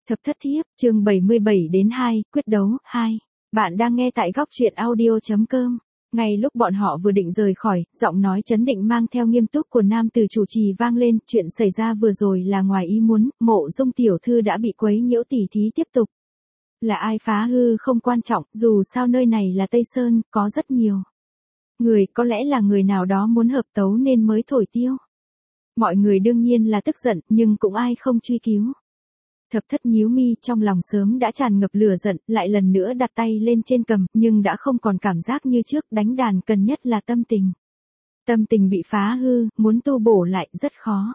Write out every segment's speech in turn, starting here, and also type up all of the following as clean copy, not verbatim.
Thập thất thiếp, chương 77-2, quyết đấu, 2. Bạn đang nghe tại góc truyện audio.com. Ngay lúc bọn họ vừa định rời khỏi, giọng nói chấn định mang theo nghiêm túc của nam tử chủ trì vang lên, chuyện xảy ra vừa rồi là ngoài ý muốn, Mộ Dung tiểu thư đã bị quấy nhiễu tỉ thí tiếp tục. Là ai phá hư không quan trọng, dù sao nơi này là Tây Sơn, có rất nhiều người, có lẽ là người nào đó muốn hợp tấu nên mới thổi tiêu. Mọi người đương nhiên là tức giận, nhưng cũng ai không truy cứu. Thập thất nhíu mi, trong lòng sớm đã tràn ngập lửa giận, lại lần nữa đặt tay lên trên cầm, nhưng đã không còn cảm giác như trước, đánh đàn cần nhất là tâm tình. Tâm tình bị phá hư, muốn tu bổ lại rất khó.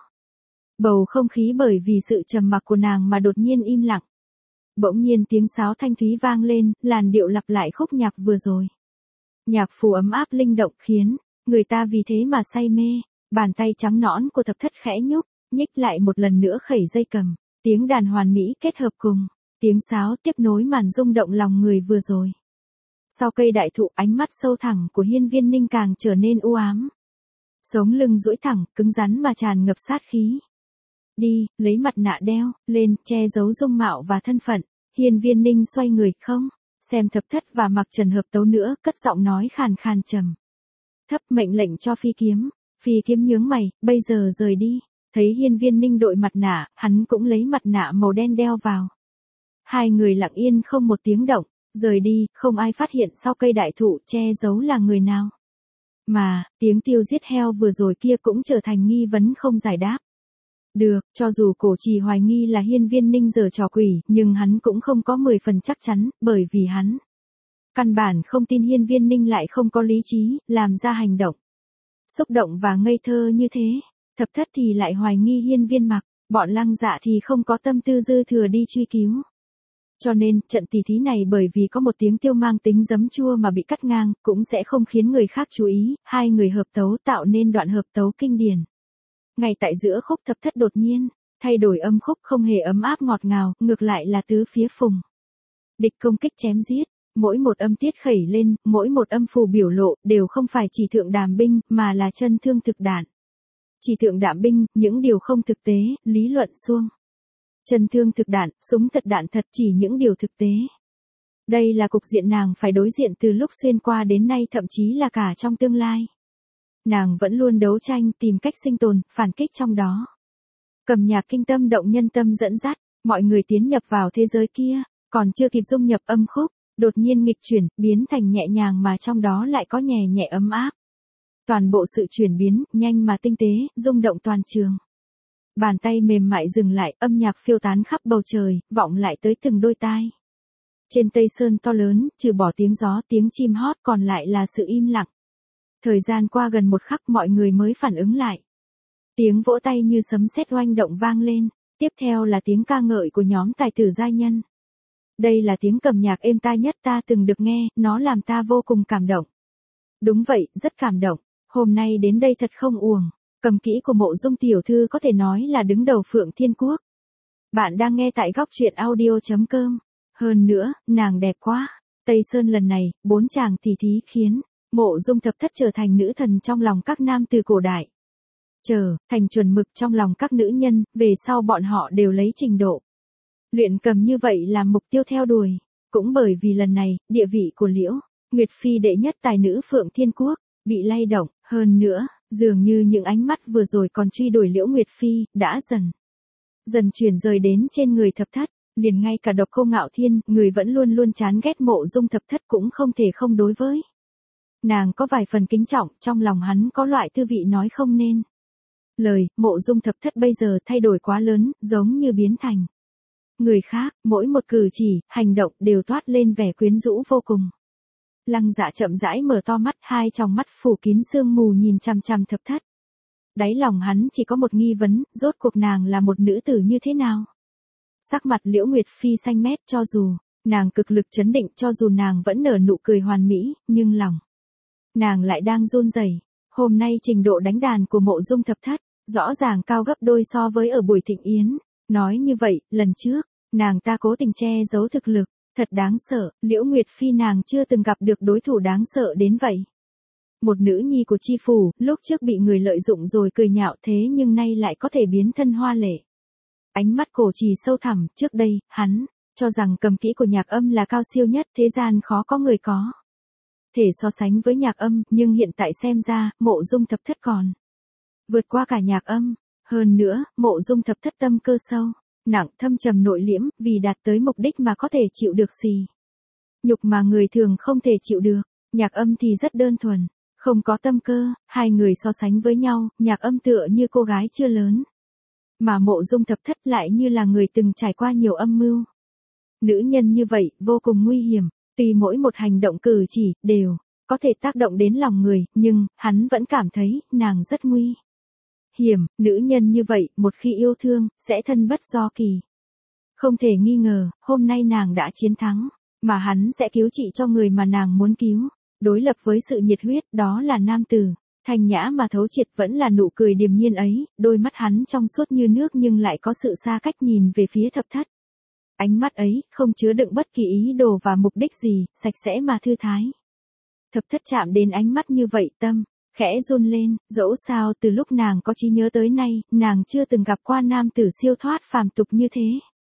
Bầu không khí bởi vì sự trầm mặc của nàng mà đột nhiên im lặng. Bỗng nhiên tiếng sáo thanh thúy vang lên, làn điệu lặp lại khúc nhạc vừa rồi. Nhạc phù ấm áp linh động khiến người ta vì thế mà say mê. Bàn tay trắng nõn của thập thất khẽ nhúc, nhích lại một lần nữa khẩy dây cầm. Tiếng đàn hoàn mỹ kết hợp cùng tiếng sáo tiếp nối màn rung động lòng người vừa rồi. Sau cây đại thụ, ánh mắt sâu thẳm của Hiên Viên Ninh càng trở nên u ám. Sống lưng duỗi thẳng, cứng rắn mà tràn ngập sát khí. Đi, lấy mặt nạ đeo lên, che giấu dung mạo và thân phận. Hiên Viên Ninh xoay người, không xem thập thất và mặc trần hợp tấu nữa, cất giọng nói khàn khàn trầm thấp, mệnh lệnh cho phi kiếm. Phi kiếm nhướng mày, bây giờ rời đi. Thấy Hiên Viên Ninh đội mặt nạ, hắn cũng lấy mặt nạ màu đen đeo vào. Hai người lặng yên không một tiếng động, rời đi, không ai phát hiện sau cây đại thụ che giấu là người nào. Mà, tiếng tiêu giết heo vừa rồi kia cũng trở thành nghi vấn không giải đáp. Được, cho dù cổ trì hoài nghi là Hiên Viên Ninh giở trò quỷ, nhưng hắn cũng không có 10 phần chắc chắn, bởi vì hắn căn bản không tin Hiên Viên Ninh lại không có lý trí, làm ra hành động xúc động và ngây thơ như thế. Thập thất thì lại hoài nghi Hiên Viên Mặc, bọn Lăng Dạ thì không có tâm tư dư thừa đi truy cứu. Cho nên, trận tỉ thí này bởi vì có một tiếng tiêu mang tính giấm chua mà bị cắt ngang, cũng sẽ không khiến người khác chú ý, hai người hợp tấu tạo nên đoạn hợp tấu kinh điển. Ngay tại giữa khúc thập thất đột nhiên thay đổi âm khúc, không hề ấm áp ngọt ngào, ngược lại là tứ phía phùng địch công kích chém giết. Mỗi một âm tiết khẩy lên, mỗi một âm phù biểu lộ, đều không phải chỉ thượng đàm binh, mà là chân thương thực đạn. Chỉ thượng đạm binh, những điều không thực tế, lý luận suông. Chân thương thực đạn, súng thật đạn thật, chỉ những điều thực tế. Đây là cục diện nàng phải đối diện từ lúc xuyên qua đến nay, thậm chí là cả trong tương lai. Nàng vẫn luôn đấu tranh, tìm cách sinh tồn, phản kích trong đó. Cầm nhạc kinh tâm động nhân tâm dẫn dắt, mọi người tiến nhập vào thế giới kia, còn chưa kịp dung nhập âm khúc, đột nhiên nghịch chuyển, biến thành nhẹ nhàng mà trong đó lại có nhẹ nhẹ ấm áp. Toàn bộ sự chuyển biến, nhanh mà tinh tế, rung động toàn trường. Bàn tay mềm mại dừng lại, âm nhạc phiêu tán khắp bầu trời, vọng lại tới từng đôi tai. Trên Tây Sơn to lớn, trừ bỏ tiếng gió, tiếng chim hót còn lại là sự im lặng. Thời gian qua gần một khắc mọi người mới phản ứng lại. Tiếng vỗ tay như sấm sét oanh động vang lên, tiếp theo là tiếng ca ngợi của nhóm tài tử giai nhân. Đây là tiếng cầm nhạc êm tai nhất ta từng được nghe, nó làm ta vô cùng cảm động. Đúng vậy, rất cảm động. Hôm nay đến đây thật không uổng. Cầm kỹ của Mộ Dung tiểu thư có thể nói là đứng đầu Phượng Thiên Quốc. Bạn đang nghe tại góc truyện audio.com. Hơn nữa, nàng đẹp quá. Tây Sơn lần này, 4 chàng tỉ thí khiến Mộ Dung thập thất trở thành nữ thần trong lòng các nam từ cổ đại. Thành chuẩn mực trong lòng các nữ nhân, về sau bọn họ đều lấy trình độ luyện cầm như vậy làm mục tiêu theo đuổi. Cũng bởi vì lần này, địa vị của Liễu Nguyệt Phi đệ nhất tài nữ Phượng Thiên Quốc bị lay động, hơn nữa, dường như những ánh mắt vừa rồi còn truy đuổi Liễu Nguyệt Phi, đã dần chuyển rời đến trên người thập thất, liền ngay cả Độc Cô Ngạo Thiên, người vẫn luôn luôn chán ghét Mộ Dung thập thất cũng không thể không đối với nàng có vài phần kính trọng, trong lòng hắn có loại tư vị nói không nên lời. Mộ Dung thập thất bây giờ thay đổi quá lớn, giống như biến thành người khác, mỗi một cử chỉ, hành động đều toát lên vẻ quyến rũ vô cùng. Lăng Dạ chậm rãi mở to mắt, hai tròng mắt phủ kín sương mù nhìn chằm chằm thập thất. Đáy lòng hắn chỉ có một nghi vấn, rốt cuộc nàng là một nữ tử như thế nào? Sắc mặt Liễu Nguyệt Phi xanh mét, cho dù nàng cực lực trấn định, cho dù nàng vẫn nở nụ cười hoàn mỹ, nhưng lòng nàng lại đang run rẩy. Hôm nay trình độ đánh đàn của Mộ Dung thập thất rõ ràng cao gấp đôi so với ở buổi thịnh yến. Nói như vậy, lần trước nàng ta cố tình che giấu thực lực, thật đáng sợ. Liễu Nguyệt Phi nàng chưa từng gặp được đối thủ đáng sợ đến vậy. Một nữ nhi của chi phủ, lúc trước bị người lợi dụng rồi cười nhạo, thế nhưng nay lại có thể biến thân hoa lệ. Ánh mắt Cổ Trì sâu thẳm, trước đây, hắn cho rằng cầm kỹ của Nhạc Âm là cao siêu nhất, thế gian khó có người có thể so sánh với Nhạc Âm, nhưng hiện tại xem ra, Mộ Dung Thập Thất còn vượt qua cả Nhạc Âm. Hơn nữa, Mộ Dung Thập Thất tâm cơ sâu, nặng, thâm trầm nội liễm, vì đạt tới mục đích mà có thể chịu được sỉ nhục mà người thường không thể chịu được. Nhạc Âm thì rất đơn thuần, không có tâm cơ, hai người so sánh với nhau, Nhạc Âm tựa như cô gái chưa lớn, mà Mộ Dung Thập Thất lại như là người từng trải qua nhiều âm mưu. Nữ nhân như vậy, vô cùng nguy hiểm, tuy mỗi một hành động cử chỉ, đều có thể tác động đến lòng người, nhưng, hắn vẫn cảm thấy, nàng rất nguy hiểm, nữ nhân như vậy, một khi yêu thương, sẽ thân bất do kỳ. Không thể nghi ngờ, hôm nay nàng đã chiến thắng, mà hắn sẽ cứu trị cho người mà nàng muốn cứu. Đối lập với sự nhiệt huyết, đó là nam tử thanh nhã mà thấu triệt, vẫn là nụ cười điềm nhiên ấy, đôi mắt hắn trong suốt như nước nhưng lại có sự xa cách nhìn về phía Thập Thất. Ánh mắt ấy, không chứa đựng bất kỳ ý đồ và mục đích gì, sạch sẽ mà thư thái. Thập Thất chạm đến ánh mắt như vậy, tâm khẽ run lên, dẫu sao từ lúc nàng có trí nhớ tới nay, nàng chưa từng gặp qua nam tử siêu thoát phàm tục như thế.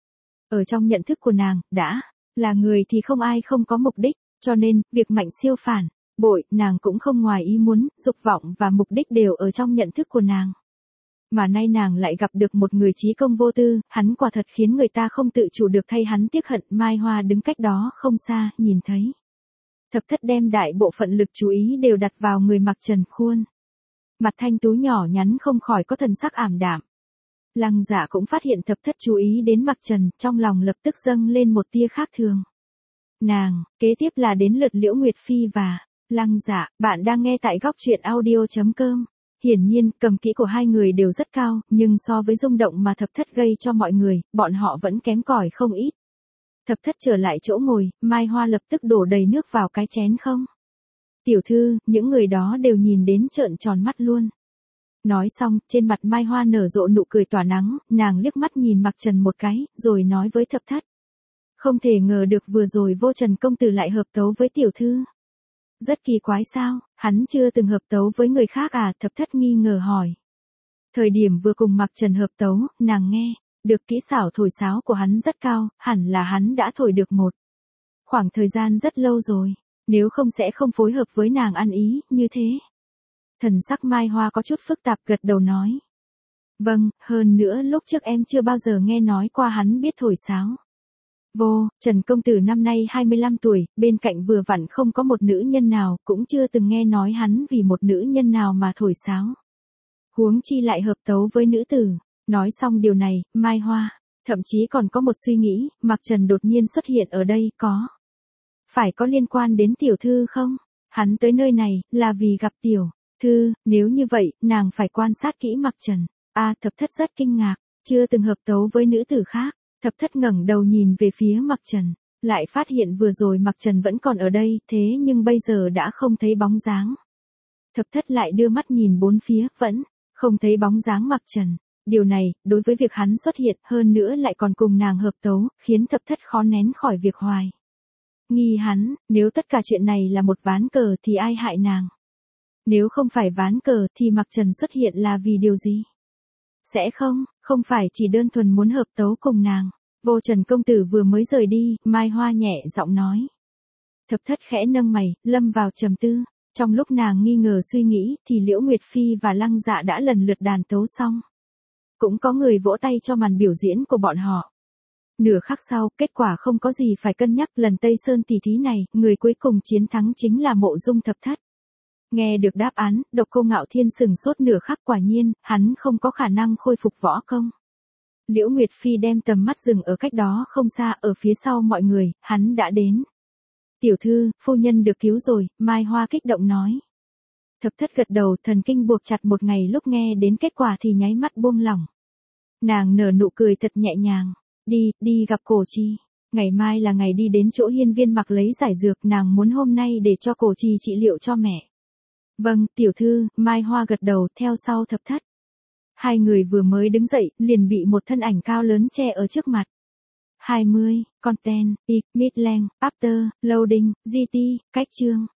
Ở trong nhận thức của nàng, đã là người thì không ai không có mục đích, cho nên, việc Mạnh Siêu phản bội, nàng cũng không ngoài ý muốn, dục vọng và mục đích đều ở trong nhận thức của nàng. Mà nay nàng lại gặp được một người trí công vô tư, hắn quả thật khiến người ta không tự chủ được thay hắn tiếc hận. Mai Hoa đứng cách đó không xa, nhìn thấy Thập Thất đem đại bộ phận lực chú ý đều đặt vào người Mặc Trần, khuôn mặt thanh tú nhỏ nhắn không khỏi có thần sắc ảm đạm. Lăng Dạ cũng phát hiện Thập Thất chú ý đến Mặc Trần, trong lòng lập tức dâng lên một tia khác thường. Nàng, kế tiếp là đến lượt Liễu Nguyệt Phi và Lăng Dạ. Bạn đang nghe tại góc truyện audio.com. Hiển nhiên, cầm kỹ của hai người đều rất cao, nhưng so với rung động mà Thập Thất gây cho mọi người, bọn họ vẫn kém cỏi không ít. Thập Thất trở lại chỗ ngồi, Mai Hoa lập tức đổ đầy nước vào cái chén không. Tiểu thư, những người đó đều nhìn đến trợn tròn mắt luôn. Nói xong, trên mặt Mai Hoa nở rộ nụ cười tỏa nắng, nàng liếc mắt nhìn Mặc Trần một cái, rồi nói với Thập Thất. Không thể ngờ được vừa rồi Vô Trần công tử lại hợp tấu với tiểu thư. Rất kỳ quái sao, hắn chưa từng hợp tấu với người khác à? Thập Thất nghi ngờ hỏi. Thời điểm vừa cùng Mặc Trần hợp tấu, nàng nghe được kỹ xảo thổi sáo của hắn rất cao, hẳn là hắn đã thổi được một khoảng thời gian rất lâu rồi, nếu không sẽ không phối hợp với nàng ăn ý như thế. Thần sắc Mai Hoa có chút phức tạp, gật đầu nói. Vâng, hơn nữa lúc trước em chưa bao giờ nghe nói qua hắn biết thổi sáo. Vô Trần công tử năm nay 25 tuổi, bên cạnh vừa vặn không có một nữ nhân nào, cũng chưa từng nghe nói hắn vì một nữ nhân nào mà thổi sáo. Huống chi lại hợp tấu với nữ tử. Nói xong điều này, Mai Hoa thậm chí còn có một suy nghĩ, Mặc Trần đột nhiên xuất hiện ở đây, phải có liên quan đến tiểu thư không? Hắn tới nơi này, là vì gặp tiểu thư, nếu như vậy, nàng phải quan sát kỹ Mặc Trần. Thập Thất rất kinh ngạc, chưa từng hợp tấu với nữ tử khác. Thập Thất ngẩng đầu nhìn về phía Mặc Trần, lại phát hiện vừa rồi Mặc Trần vẫn còn ở đây, thế nhưng bây giờ đã không thấy bóng dáng. Thập Thất lại đưa mắt nhìn bốn phía, vẫn không thấy bóng dáng Mặc Trần. Điều này, đối với việc hắn xuất hiện, hơn nữa lại còn cùng nàng hợp tấu, khiến Thập Thất khó nén khỏi việc hoài nghi hắn. Nếu tất cả chuyện này là một ván cờ thì ai hại nàng? Nếu không phải ván cờ thì Mặc Trần xuất hiện là vì điều gì? Sẽ không phải chỉ đơn thuần muốn hợp tấu cùng nàng. Vô Trần công tử vừa mới rời đi, Mai Hoa nhẹ giọng nói. Thập Thất khẽ nâng mày, lâm vào trầm tư. Trong lúc nàng nghi ngờ suy nghĩ, thì Liễu Nguyệt Phi và Lăng Dạ đã lần lượt đàn tấu xong. Cũng có người vỗ tay cho màn biểu diễn của bọn họ. Nửa khắc sau, kết quả không có gì phải cân nhắc, lần Tây Sơn tỷ thí này, người cuối cùng chiến thắng chính là Mộ Dung Thập Thất. Nghe được đáp án, Độc Cô Ngạo Thiên sừng sốt nửa khắc, quả nhiên, hắn không có khả năng khôi phục võ công. Liễu Nguyệt Phi đem tầm mắt dừng ở cách đó không xa, ở phía sau mọi người, hắn đã đến. Tiểu thư, phu nhân được cứu rồi, Mai Hoa kích động nói. Thập Thất gật đầu, thần kinh buộc chặt một ngày, lúc nghe đến kết quả thì nháy mắt buông lỏng. Nàng nở nụ cười thật nhẹ nhàng. Đi gặp Cổ Trì. Ngày mai là ngày đi đến chỗ hiên viên Mặc lấy giải dược, nàng muốn hôm nay để cho Cổ Trì trị liệu cho mẹ. Vâng, tiểu thư, Mai Hoa gật đầu, theo sau Thập Thất. Hai người vừa mới đứng dậy, liền bị một thân ảnh cao lớn che ở trước mặt. 20, content, midlength, after, loading, GT, cách chương.